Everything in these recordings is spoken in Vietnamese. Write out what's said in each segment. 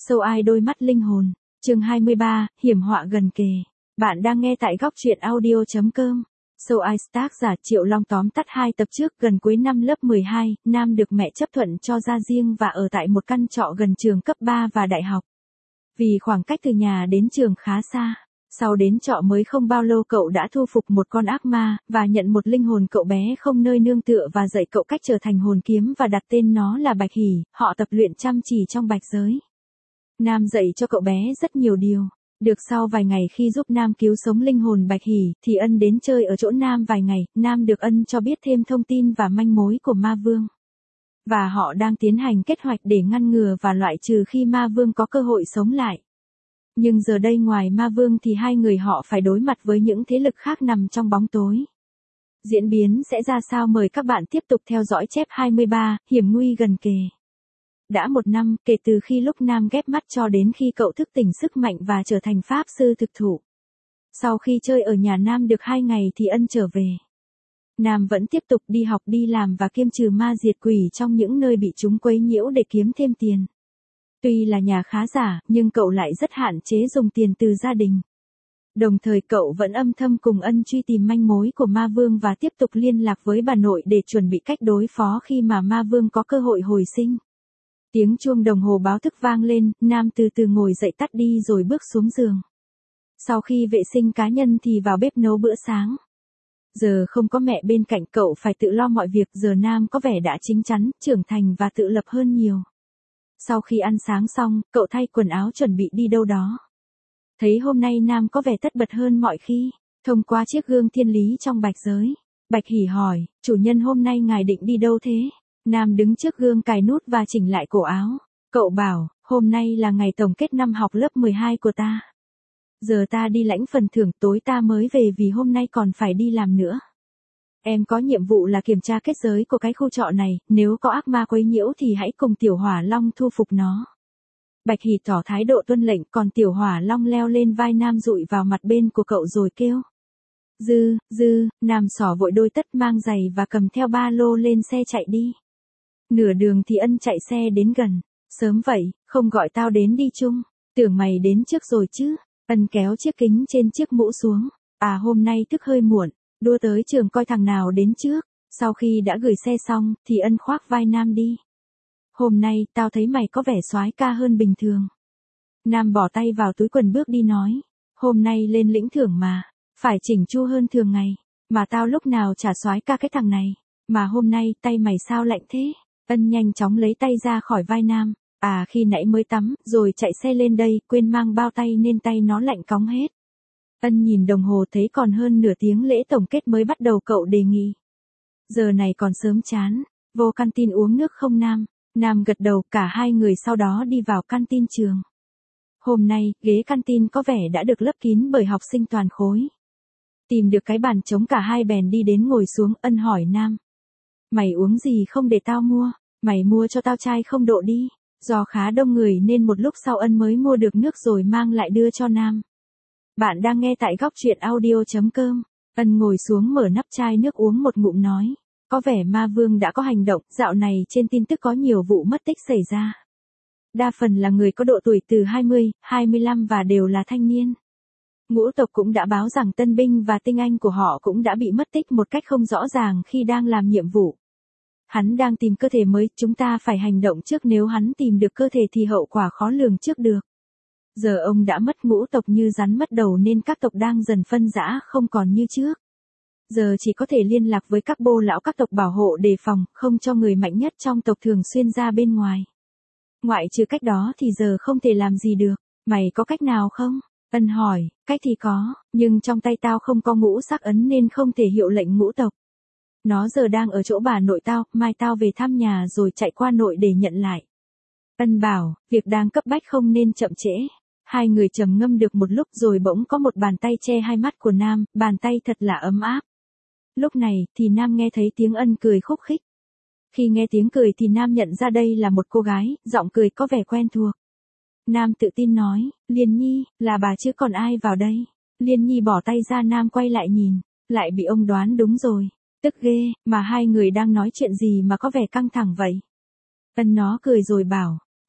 Sâu ai đôi mắt linh hồn. Chương 23, hiểm họa gần kề. Bạn đang nghe tại góc truyện audio.com. Sâu ai tác giả Triệu Long tóm tắt 2 tập trước. Gần cuối năm lớp 12, Nam được mẹ chấp thuận cho ra riêng và ở tại một căn trọ gần trường cấp 3 và đại học. Vì khoảng cách từ nhà đến trường khá xa, sau đến trọ mới không bao lâu cậu đã thu phục một con ác ma, và nhận một linh hồn cậu bé không nơi nương tựa và dạy cậu cách trở thành hồn kiếm và đặt tên nó là Bạch Hỉ. Họ tập luyện chăm chỉ trong bạch giới. Nam dạy cho cậu bé rất nhiều điều. Được sau vài ngày khi giúp Nam cứu sống linh hồn Bạch Hỉ, thì Ân đến chơi ở chỗ Nam vài ngày. Nam được Ân cho biết thêm thông tin và manh mối của Ma Vương. Và họ đang tiến hành kế hoạch để ngăn ngừa và loại trừ khi Ma Vương có cơ hội sống lại. Nhưng giờ đây ngoài Ma Vương thì hai người họ phải đối mặt với những thế lực khác nằm trong bóng tối. Diễn biến sẽ ra sao, mời các bạn tiếp tục theo dõi chép 23, hiểm nguy gần kề. Đã 1 năm kể từ khi lúc Nam ghép mắt cho đến khi cậu thức tỉnh sức mạnh và trở thành pháp sư thực thụ. Sau khi chơi ở nhà Nam được 2 ngày thì Ân trở về. Nam vẫn tiếp tục đi học đi làm và kiêm trừ ma diệt quỷ trong những nơi bị chúng quấy nhiễu để kiếm thêm tiền. Tuy là nhà khá giả, nhưng cậu lại rất hạn chế dùng tiền từ gia đình. Đồng thời cậu vẫn âm thầm cùng Ân truy tìm manh mối của Ma Vương và tiếp tục liên lạc với bà nội để chuẩn bị cách đối phó khi mà Ma Vương có cơ hội hồi sinh. Tiếng chuông đồng hồ báo thức vang lên, Nam từ từ ngồi dậy tắt đi rồi bước xuống giường. Sau khi vệ sinh cá nhân thì vào bếp nấu bữa sáng. Giờ không có mẹ bên cạnh cậu phải tự lo mọi việc, giờ Nam có vẻ đã chín chắn, trưởng thành và tự lập hơn nhiều. Sau khi ăn sáng xong, cậu thay quần áo chuẩn bị đi đâu đó. Thấy hôm nay Nam có vẻ tất bật hơn mọi khi, thông qua chiếc gương thiên lý trong bạch giới. Bạch Hỉ hỏi, chủ nhân hôm nay ngài định đi đâu thế? Nam đứng trước gương cài nút và chỉnh lại cổ áo. Cậu bảo, hôm nay là ngày tổng kết năm học lớp 12 của ta. Giờ ta đi lãnh phần thưởng, tối ta mới về vì hôm nay còn phải đi làm nữa. Em có nhiệm vụ là kiểm tra kết giới của cái khu trọ này, nếu có ác ma quấy nhiễu thì hãy cùng Tiểu Hỏa Long thu phục nó. Bạch Hỉ tỏ thái độ tuân lệnh, còn Tiểu Hỏa Long leo lên vai Nam dụi vào mặt bên của cậu rồi kêu. Nam xỏ vội đôi tất mang giày và cầm theo ba lô lên xe chạy đi. Nửa đường thì Ân chạy xe đến gần. Sớm vậy, không gọi tao đến đi chung. Tưởng mày đến trước rồi chứ. Ân kéo chiếc kính trên chiếc mũ xuống. À, hôm nay thức hơi muộn, đua tới trường coi thằng nào đến trước. Sau khi đã gửi xe xong, thì Ân khoác vai Nam đi. Hôm nay, tao thấy mày có vẻ soái ca hơn bình thường. Nam bỏ tay vào túi quần bước đi nói. Hôm nay lên lĩnh thưởng mà, phải chỉnh chu hơn thường ngày. Mà tao lúc nào chả soái ca cái thằng này. Mà hôm nay, tay mày sao lạnh thế? Ân nhanh chóng lấy tay ra khỏi vai Nam. À, khi nãy mới tắm, rồi chạy xe lên đây, quên mang bao tay nên tay nó lạnh cóng hết. Ân nhìn đồng hồ thấy còn hơn nửa tiếng lễ tổng kết mới bắt đầu, cậu đề nghị. Giờ này còn sớm chán, vô canteen uống nước không Nam? Nam gật đầu, cả hai người sau đó đi vào canteen trường. Hôm nay, ghế canteen có vẻ đã được lấp kín bởi học sinh toàn khối. Tìm được cái bàn trống cả hai bèn đi đến ngồi xuống. Ân hỏi Nam. Mày uống gì không để tao mua? Mày mua cho tao chai không độ đi. Do khá đông người nên một lúc sau Ân mới mua được nước rồi mang lại đưa cho Nam. Bạn đang nghe tại góc truyện audio.com. Ân ngồi xuống mở nắp chai nước uống một ngụm nói. Có vẻ Ma Vương đã có hành động, dạo này trên tin tức có nhiều vụ mất tích xảy ra. Đa phần là người có độ tuổi từ 20, 25 và đều là thanh niên. Ngũ tộc cũng đã báo rằng tân binh và tinh anh của họ cũng đã bị mất tích một cách không rõ ràng khi đang làm nhiệm vụ. Hắn đang tìm cơ thể mới, chúng ta phải hành động trước, nếu hắn tìm được cơ thể thì hậu quả khó lường trước được. Giờ ông đã mất ngũ tộc như rắn mất đầu nên các tộc đang dần phân rã không còn như trước. Giờ chỉ có thể liên lạc với các bô lão các tộc bảo hộ đề phòng, không cho người mạnh nhất trong tộc thường xuyên ra bên ngoài. Ngoại trừ cách đó thì giờ không thể làm gì được. Mày có cách nào không? Ân hỏi, cách thì có, nhưng trong tay tao không có ngũ sắc ấn nên không thể hiệu lệnh ngũ tộc. Nó giờ đang ở chỗ bà nội tao, mai tao về thăm nhà rồi chạy qua nội để nhận lại. Ân bảo, việc đang cấp bách không nên chậm trễ. Hai người trầm ngâm được một lúc rồi bỗng có một bàn tay che hai mắt của Nam, bàn tay thật là ấm áp. Lúc này thì Nam nghe thấy tiếng Ân cười khúc khích. Khi nghe tiếng cười thì Nam nhận ra đây là một cô gái, giọng cười có vẻ quen thuộc. Nam tự tin nói, Liên Nhi, là bà chứ còn ai vào đây. Liên Nhi bỏ tay ra. Nam quay lại nhìn, lại bị ông đoán đúng rồi. Tức ghê, mà hai người đang nói chuyện gì mà có vẻ căng thẳng vậy? Ân nó cười rồi bảo,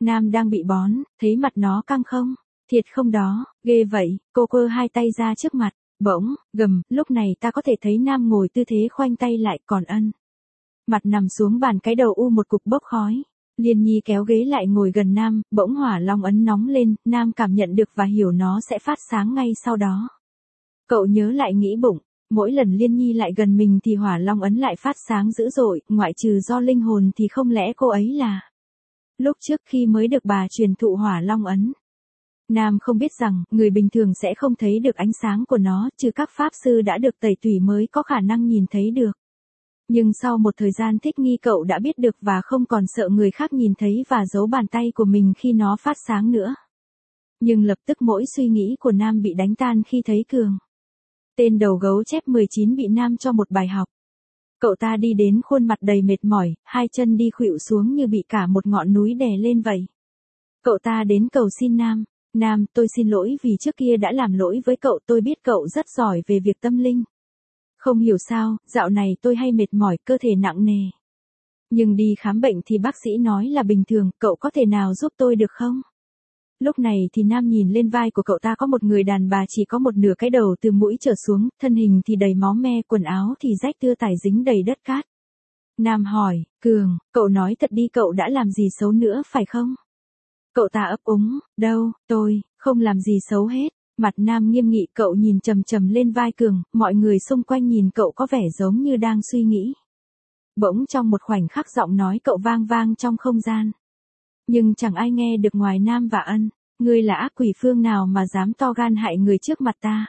Nam đang bị bón, thấy mặt nó căng không? Thiệt không đó, ghê vậy, cô quơ hai tay ra trước mặt, bỗng, gầm, lúc này ta có thể thấy Nam ngồi tư thế khoanh tay lại, còn Ân. Mặt nằm xuống bàn, cái đầu u một cục bốc khói. Liên Nhi kéo ghế lại ngồi gần Nam, bỗng hỏa long ấn nóng lên, Nam cảm nhận được và hiểu nó sẽ phát sáng ngay sau đó. Cậu nhớ lại nghĩ bụng, mỗi lần Liên Nhi lại gần mình thì hỏa long ấn lại phát sáng dữ dội, ngoại trừ do linh hồn thì không lẽ cô ấy là... Lúc trước khi mới được bà truyền thụ hỏa long ấn, Nam không biết rằng, người bình thường sẽ không thấy được ánh sáng của nó, trừ các pháp sư đã được tẩy tủy mới có khả năng nhìn thấy được. Nhưng sau một thời gian thích nghi cậu đã biết được và không còn sợ người khác nhìn thấy và giấu bàn tay của mình khi nó phát sáng nữa. Nhưng lập tức mỗi suy nghĩ của Nam bị đánh tan khi thấy Cường. Tên đầu gấu chép 19 bị Nam cho một bài học. Cậu ta đi đến khuôn mặt đầy mệt mỏi, hai chân đi khuỵu xuống như bị cả một ngọn núi đè lên vậy. Cậu ta đến cầu xin Nam. Nam, tôi xin lỗi vì trước kia đã làm lỗi với cậu, tôi biết cậu rất giỏi về việc tâm linh. Không hiểu sao, dạo này tôi hay mệt mỏi, cơ thể nặng nề. Nhưng đi khám bệnh thì bác sĩ nói là bình thường, cậu có thể nào giúp tôi được không? Lúc này thì Nam nhìn lên vai của cậu ta có một người đàn bà chỉ có một nửa cái đầu từ mũi trở xuống, thân hình thì đầy máu me, quần áo thì rách tưa tải dính đầy đất cát. Nam hỏi, Cường, cậu nói thật đi, cậu đã làm gì xấu nữa phải không? Cậu ta ấp úng, đâu, tôi, không làm gì xấu hết. Mặt Nam nghiêm nghị, cậu nhìn chằm chằm lên vai Cường, mọi người xung quanh nhìn cậu có vẻ giống như đang suy nghĩ. Bỗng trong một khoảnh khắc giọng nói cậu vang vang trong không gian. Nhưng chẳng ai nghe được ngoài Nam và Ân. Ngươi là ác quỷ phương nào mà dám to gan hại người trước mặt ta?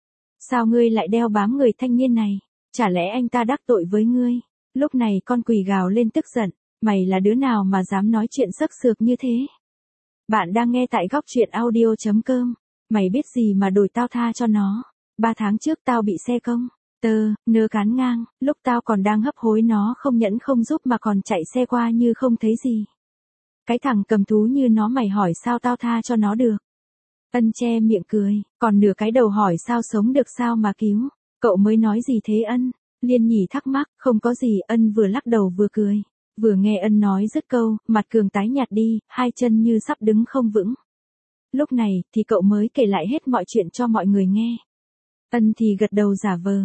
Sao ngươi lại đeo bám người thanh niên này? Chả lẽ anh ta đắc tội với ngươi? Lúc này con quỷ gào lên tức giận. Mày là đứa nào mà dám nói chuyện sắc sược như thế? Bạn đang nghe tại góc truyện audio.com. Mày biết gì mà đổi tao tha cho nó? 3 tháng trước tao bị xe công nơ cán ngang, lúc tao còn đang hấp hối nó không nhẫn không giúp mà còn chạy xe qua như không thấy gì. Cái thằng cầm thú như nó mày hỏi sao tao tha cho nó được? Ân che miệng cười, còn nửa cái đầu hỏi sao sống được sao mà cứu? Cậu mới nói gì thế Ân? Liên Nhỉ thắc mắc, không có gì. Ân vừa lắc đầu vừa cười. Vừa nghe Ân nói dứt câu, mặt Cường tái nhạt đi, hai chân như sắp đứng không vững. Lúc này thì cậu mới kể lại hết mọi chuyện cho mọi người nghe. Ân thì gật đầu giả vờ.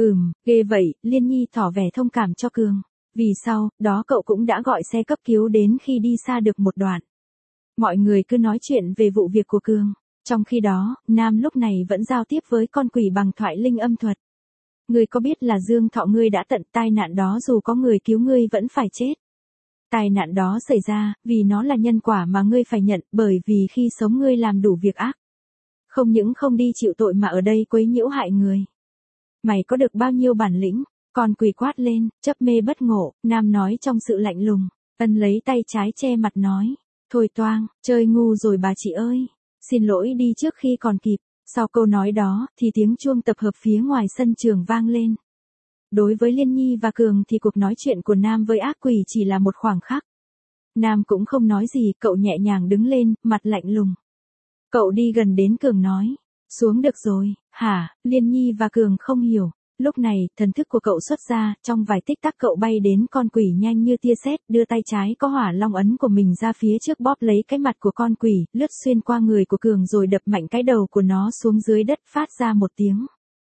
Ghê vậy. Liên Nhi tỏ vẻ thông cảm cho Cường. Vì sau đó cậu cũng đã gọi xe cấp cứu đến khi đi xa được một đoạn. Mọi người cứ nói chuyện về vụ việc của Cường. Trong khi đó, Nam lúc này vẫn giao tiếp với con quỷ bằng thoại linh âm thuật. Ngươi có biết là Dương Thọ ngươi đã tận tai nạn đó, dù có người cứu ngươi vẫn phải chết. Tai nạn đó xảy ra vì nó là nhân quả mà ngươi phải nhận, bởi vì khi sống ngươi làm đủ việc ác. Không những không đi chịu tội mà ở đây quấy nhiễu hại người. Mày có được bao nhiêu bản lĩnh? Con quỷ quát lên, chấp mê bất ngộ. Nam nói trong sự lạnh lùng. Ân lấy tay trái che mặt nói. Thôi toang, chơi ngu rồi bà chị ơi. Xin lỗi đi trước khi còn kịp. Sau câu nói đó thì tiếng chuông tập hợp phía ngoài sân trường vang lên. Đối với Liên Nhi và Cường thì cuộc nói chuyện của Nam với ác quỷ chỉ là một khoảng khắc. Nam cũng không nói gì, cậu nhẹ nhàng đứng lên, mặt lạnh lùng. Cậu đi gần đến Cường nói. Xuống được rồi, hả? Liên Nhi và Cường không hiểu. Lúc này, thần thức của cậu xuất ra, trong vài tích tắc cậu bay đến con quỷ nhanh như tia sét, đưa tay trái có hỏa long ấn của mình ra phía trước bóp lấy cái mặt của con quỷ, lướt xuyên qua người của Cường rồi đập mạnh cái đầu của nó xuống dưới đất, phát ra một tiếng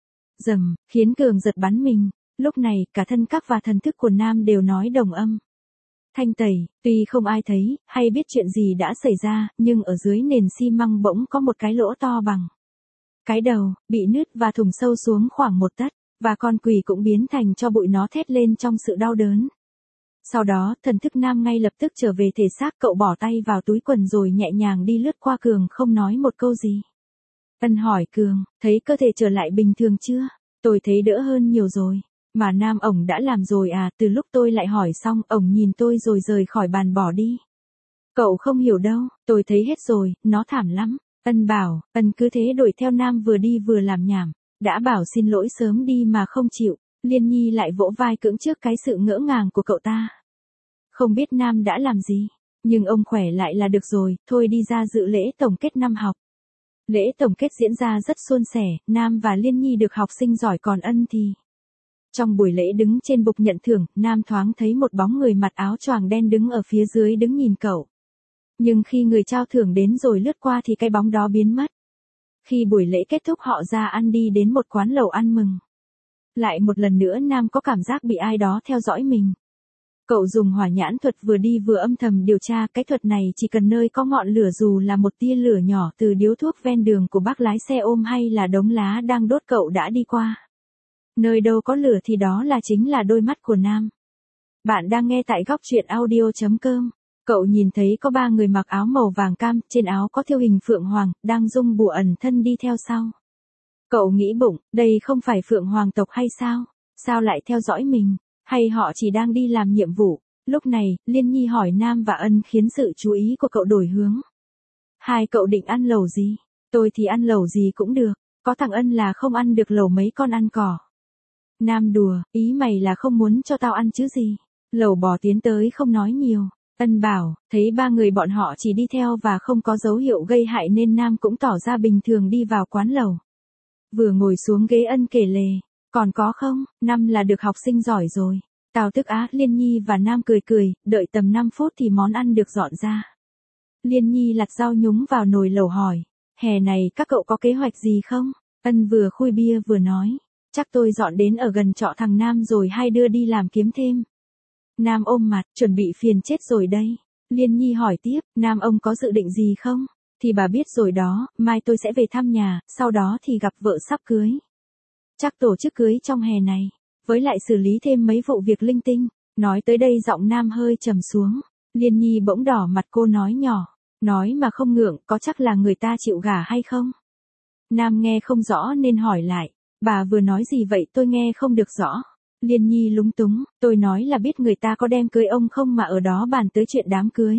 rầm, khiến Cường giật bắn mình. Lúc này, cả thân các và thần thức của Nam đều nói đồng âm. Thanh tẩy, tuy không ai thấy, hay biết chuyện gì đã xảy ra, nhưng ở dưới nền xi măng bỗng có một cái lỗ to bằng cái đầu, bị nứt và thủng sâu xuống khoảng 1 tấc, và con quỷ cũng biến thành tro bụi, nó thét lên trong sự đau đớn. Sau đó, thần thức Nam ngay lập tức trở về thể xác, cậu bỏ tay vào túi quần rồi nhẹ nhàng đi lướt qua Cường không nói một câu gì. Ân hỏi Cường, thấy cơ thể trở lại bình thường chưa? Tôi thấy đỡ hơn nhiều rồi. Mà Nam ổng đã làm rồi à? Từ lúc tôi lại hỏi xong, ổng nhìn tôi rồi rời khỏi bàn bỏ đi. Cậu không hiểu đâu, tôi thấy hết rồi, nó thảm lắm. Ân bảo, Ân cứ thế đuổi theo Nam vừa đi vừa làm nhảm. Đã bảo xin lỗi sớm đi mà không chịu. Liên Nhi lại vỗ vai cưỡng trước cái sự ngỡ ngàng của cậu ta. Không biết Nam đã làm gì, nhưng ông khỏe lại là được rồi, thôi đi ra dự lễ tổng kết năm học. Lễ tổng kết diễn ra rất suôn sẻ, Nam và Liên Nhi được học sinh giỏi, còn Ân thì... Trong buổi lễ đứng trên bục nhận thưởng, Nam thoáng thấy một bóng người mặc áo choàng đen đứng ở phía dưới đứng nhìn cậu. Nhưng khi người trao thưởng đến rồi lướt qua thì cái bóng đó biến mất. Khi buổi lễ kết thúc họ ra ăn đi đến một quán lẩu ăn mừng. Lại một lần nữa Nam có cảm giác bị ai đó theo dõi mình. Cậu dùng hỏa nhãn thuật vừa đi vừa âm thầm điều tra, cái thuật này chỉ cần nơi có ngọn lửa dù là một tia lửa nhỏ từ điếu thuốc ven đường của bác lái xe ôm hay là đống lá đang đốt cậu đã đi qua. Nơi đâu có lửa thì đó chính là đôi mắt của Nam. Bạn đang nghe tại góc truyện audio.com. Cậu nhìn thấy có 3 người mặc áo màu vàng cam, trên áo có thêu hình phượng hoàng, đang rung bùa ẩn thân đi theo sau. Cậu nghĩ bụng, đây không phải phượng hoàng tộc hay sao? Sao lại theo dõi mình? Hay họ chỉ đang đi làm nhiệm vụ? Lúc này, Liên Nhi hỏi Nam và Ân khiến sự chú ý của cậu đổi hướng. Hai cậu định ăn lẩu gì? Tôi thì ăn lẩu gì cũng được, có thằng Ân là không ăn được lẩu mấy con ăn cỏ. Nam đùa, ý mày là không muốn cho tao ăn chứ gì? Lẩu bò tiến tới không nói nhiều. Ân bảo, thấy 3 người bọn họ chỉ đi theo và không có dấu hiệu gây hại nên Nam cũng tỏ ra bình thường đi vào quán lẩu. Vừa ngồi xuống ghế Ân kể lể, còn có không, năm là được học sinh giỏi rồi. Tào Tức Á, Liên Nhi và Nam cười cười, đợi tầm 5 phút thì món ăn được dọn ra. Liên Nhi lặt rau nhúng vào nồi lẩu hỏi, hè này các cậu có kế hoạch gì không? Ân vừa khui bia vừa nói, chắc tôi dọn đến ở gần trọ thằng Nam rồi hai đứa đi làm kiếm thêm. Nam ôm mặt, chuẩn bị phiền chết rồi đây. Liên Nhi hỏi tiếp, Nam ông có dự định gì không? Thì bà biết rồi đó, mai tôi sẽ về thăm nhà, sau đó thì gặp vợ sắp cưới. Chắc tổ chức cưới trong hè này, với lại xử lý thêm mấy vụ việc linh tinh. Nói tới đây giọng Nam hơi trầm xuống. Liên Nhi bỗng đỏ mặt, cô nói nhỏ, nói mà không ngượng, có chắc là người ta chịu gả hay không? Nam nghe không rõ nên hỏi lại, bà vừa nói gì vậy tôi nghe không được rõ. Liên Nhi lúng túng, tôi nói là biết người ta có đem cưới ông không mà ở đó bàn tới chuyện đám cưới.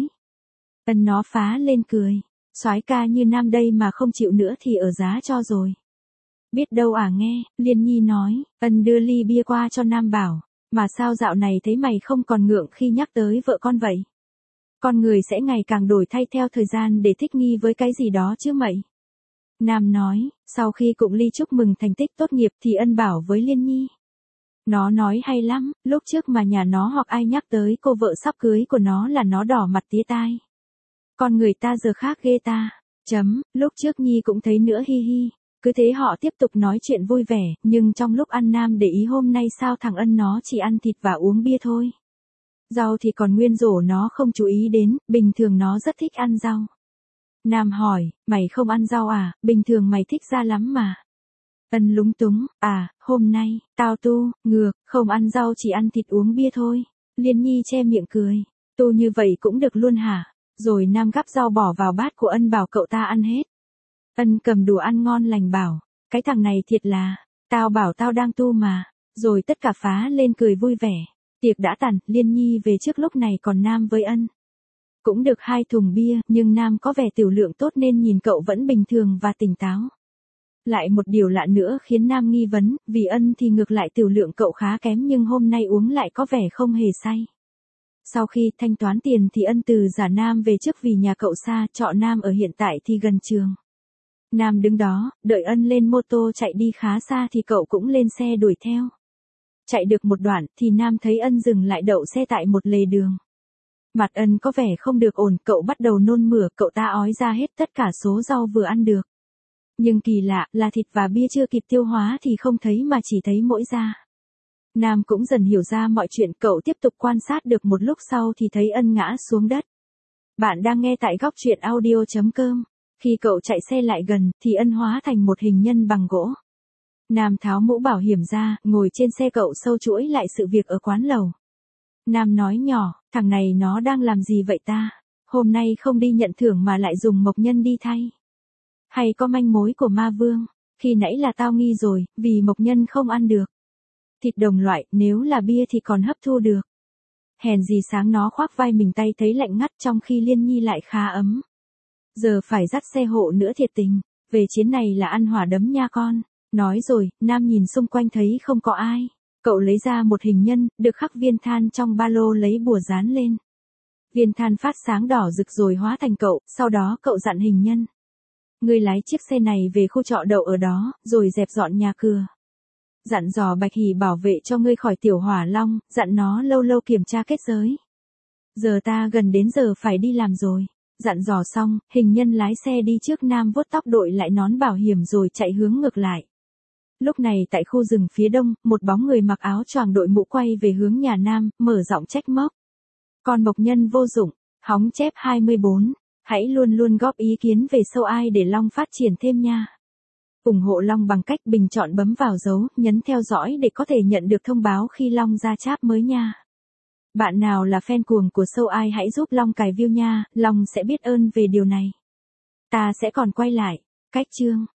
Ân nó phá lên cười, soái ca như Nam đây mà không chịu nữa thì ở giá cho rồi. Biết đâu à nghe, Liên Nhi nói, Ân đưa ly bia qua cho Nam bảo, mà sao dạo này thấy mày không còn ngượng khi nhắc tới vợ con vậy? Con người sẽ ngày càng đổi thay theo thời gian để thích nghi với cái gì đó chứ mày. Nam nói, sau khi Cụng Ly chúc mừng thành tích tốt nghiệp thì Ân bảo với Liên Nhi. Nó nói hay lắm, lúc trước mà nhà nó hoặc ai nhắc tới cô vợ sắp cưới của nó là nó đỏ mặt tía tai. Con người ta giờ khác ghê ta. Lúc trước Nhi cũng thấy nữa hi hi. Cứ thế họ tiếp tục nói chuyện vui vẻ, nhưng trong lúc ăn Nam để ý hôm nay sao thằng Ân nó chỉ ăn thịt và uống bia thôi. Rau thì còn nguyên rổ nó không chú ý đến, bình thường nó rất thích ăn rau. Nam hỏi, mày không ăn rau à, bình thường mày thích ra lắm mà. Ân lúng túng, hôm nay, tao ngược, không ăn rau chỉ ăn thịt uống bia thôi. Liên Nhi che miệng cười, tu như vậy cũng được luôn hả? Rồi Nam gắp rau bỏ vào bát của Ân bảo cậu ta ăn hết. Ân cầm đũa ăn ngon lành bảo, cái thằng này thiệt là, tao bảo tao đang tu mà. Rồi tất cả phá lên cười vui vẻ. Tiệc đã tàn, Liên Nhi về trước lúc này còn Nam với Ân. Cũng được 2 thùng bia, nhưng Nam có vẻ tiểu lượng tốt nên nhìn cậu vẫn bình thường và tỉnh táo. Lại một điều lạ nữa khiến Nam nghi vấn, vì Ân thì ngược lại tiểu lượng cậu khá kém nhưng hôm nay uống lại có vẻ không hề say. Sau khi thanh toán tiền thì Ân từ giả Nam về trước vì nhà cậu xa, trọ Nam ở hiện tại thì gần trường. Nam đứng đó, đợi Ân lên mô tô chạy đi khá xa thì cậu cũng lên xe đuổi theo. Chạy được một đoạn thì Nam thấy Ân dừng lại đậu xe tại một lề đường. Mặt Ân có vẻ không được ổn, cậu bắt đầu nôn mửa, cậu ta ói ra hết tất cả số rau vừa ăn được. Nhưng kỳ lạ là thịt và bia chưa kịp tiêu hóa thì không thấy mà chỉ thấy mỗi da. Nam cũng dần hiểu ra mọi chuyện, cậu tiếp tục quan sát được một lúc sau thì thấy Ân ngã xuống đất. Bạn đang nghe tại góc truyện audio.com. Khi cậu chạy xe lại gần thì Ân hóa thành một hình nhân bằng gỗ. Nam tháo mũ bảo hiểm ra, ngồi trên xe cậu sâu chuỗi lại sự việc ở quán lẩu. Nam nói nhỏ, thằng này nó đang làm gì vậy ta? Hôm nay không đi nhận thưởng mà lại dùng mộc nhân đi thay. Hay có manh mối của ma vương? Khi nãy là tao nghi rồi, vì mộc nhân không ăn được. Thịt đồng loại, nếu là bia thì còn hấp thu được. Hèn gì sáng nó khoác vai mình tay thấy lạnh ngắt trong khi Liên Nhi lại khá ấm. Giờ phải dắt xe hộ nữa thiệt tình, về chiến này là ăn hỏa đấm nha con. Nói rồi, Nam nhìn xung quanh thấy không có ai. Cậu lấy ra một hình nhân, được khắc viên than trong ba lô lấy bùa dán lên. Viên than phát sáng đỏ rực rồi hóa thành cậu, sau đó cậu dặn hình nhân. Ngươi lái chiếc xe này về khu trọ đậu ở đó, rồi dẹp dọn nhà cửa. Dặn dò Bạch Hỉ bảo vệ cho ngươi khỏi tiểu hỏa long, dặn nó lâu lâu kiểm tra kết giới. Giờ ta gần đến giờ phải đi làm rồi. Dặn dò xong, hình nhân lái xe đi trước Nam vuốt tóc đội lại nón bảo hiểm rồi chạy hướng ngược lại. Lúc này tại khu rừng phía đông, một bóng người mặc áo choàng đội mũ quay về hướng nhà Nam, mở giọng trách móc. Còn Mộc Nhân vô dụng, hóng chép 24, hãy luôn luôn góp ý kiến về show ai để Long phát triển thêm nha. ủng hộ Long bằng cách bình chọn bấm vào dấu, nhấn theo dõi để có thể nhận được thông báo khi Long ra chap mới nha. Bạn nào là fan cuồng của show ai hãy giúp Long cài view nha, Long sẽ biết ơn về điều này. Ta sẽ còn quay lại. Cách chương